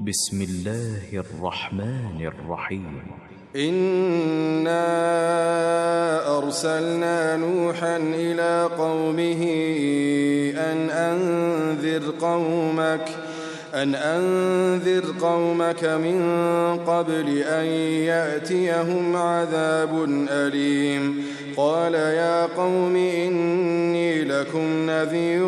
بسم الله الرحمن الرحيم. إنا أرسلنا نوحا إلى قومه أن أنذر قومك من قبل أن يأتيهم عذاب أليم. قال يا قوم إني لكم نذير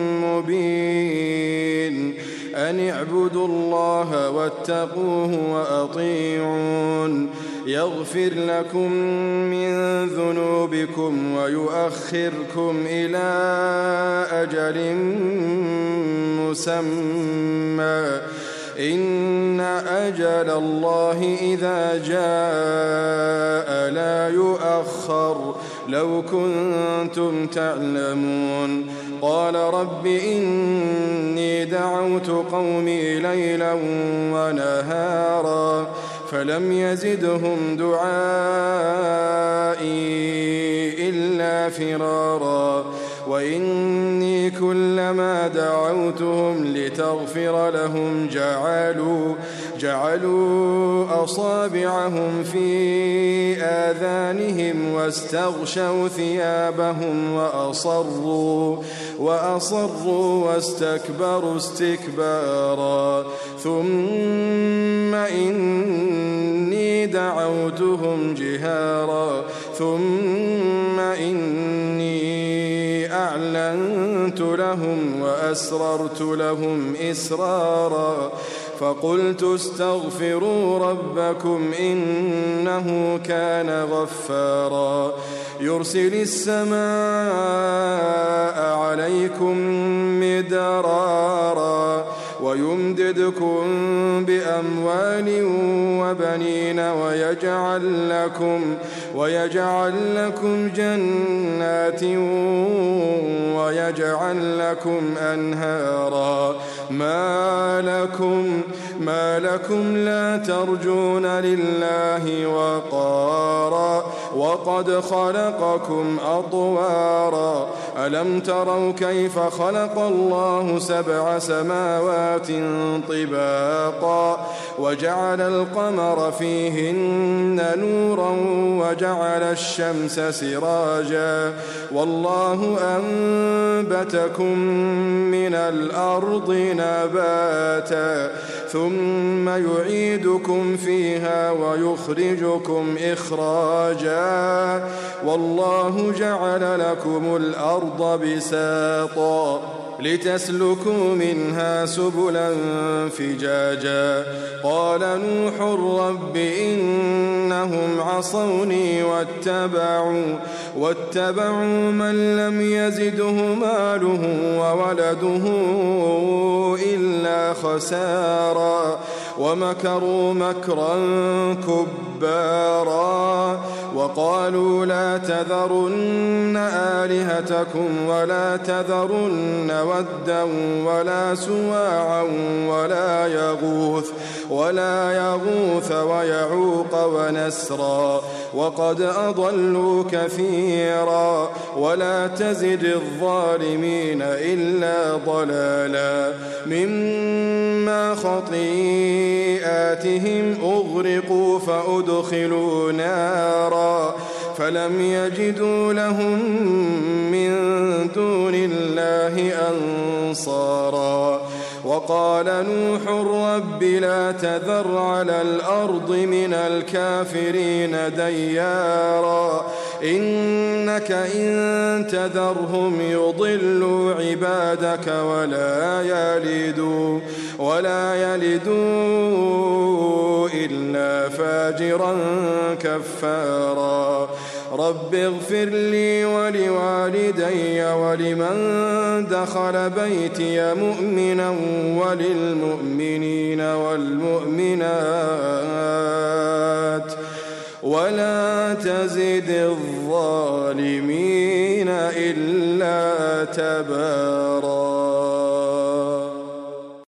مبين أن اعبدوا الله واتقوه وأطيعون يغفر لكم من ذنوبكم ويؤخركم إلى أجل مسمى إن أجل الله إذا جاء لا يؤخر لو كنتم تعلمون. قال رب إني دعوت قومي ليلا ونهارا فلم يزدهم دعائي إلا فرارا وإني كلما دعوتهم لتغفر لهم جعلوا أصابعهم في آذانهم واستغشوا ثيابهم وأصروا واستكبروا استكبارا ثم إني دعوتهم جهارا ثم إني أعلنت لهم وأسررت لهم إسرارا فقلت استغفروا ربكم إنه كان غفارا يرسل السماء عليكم مدرارا ويمددكم بأموال وبنين ويجعل لكم جنات ويجعل لكم أنهارا ما لكم لا ترجون لله وقارا وقد خلقكم أطوارا ألم تروا كيف خلق الله 7 سماوات طباقا وجعل القمر فيهن نورا وجعل الشمس سراجا والله أنبتكم من الأرض نباتا ثم يعيدكم فيها ويخرجكم إخراجا والله جعل لكم الأرض بساطا لتسلكوا منها سبلا فجاجا قال نوح رب إنهم عصوني واتبعوا من لم يزده ماله وولده إلا خسارا ومكروا مكرا كبارا وقالوا لا تذرن آلهتكم ولا تذرن ودا ولا سواعا ولا يغوث ويعوق ونسرا وقد أضلوا كثيرا ولا تزد الظالمين إلا ضلالا مما خطيئاتهم أغرقوا فأدخلوا نارا فلم يجدوا لهم من دون الله أنصارا وقال نوح رب لا تذر على الأرض من الكافرين ديارا إنك إن تذرهم يضلوا عبادك ولا يلدوا إلا فاجرا كفارا رب اغفر لي ولوالدي ولمن دخل بيتي مؤمنا وللمؤمنين والمؤمنات ولا تزد الظالمين إلا تبارا.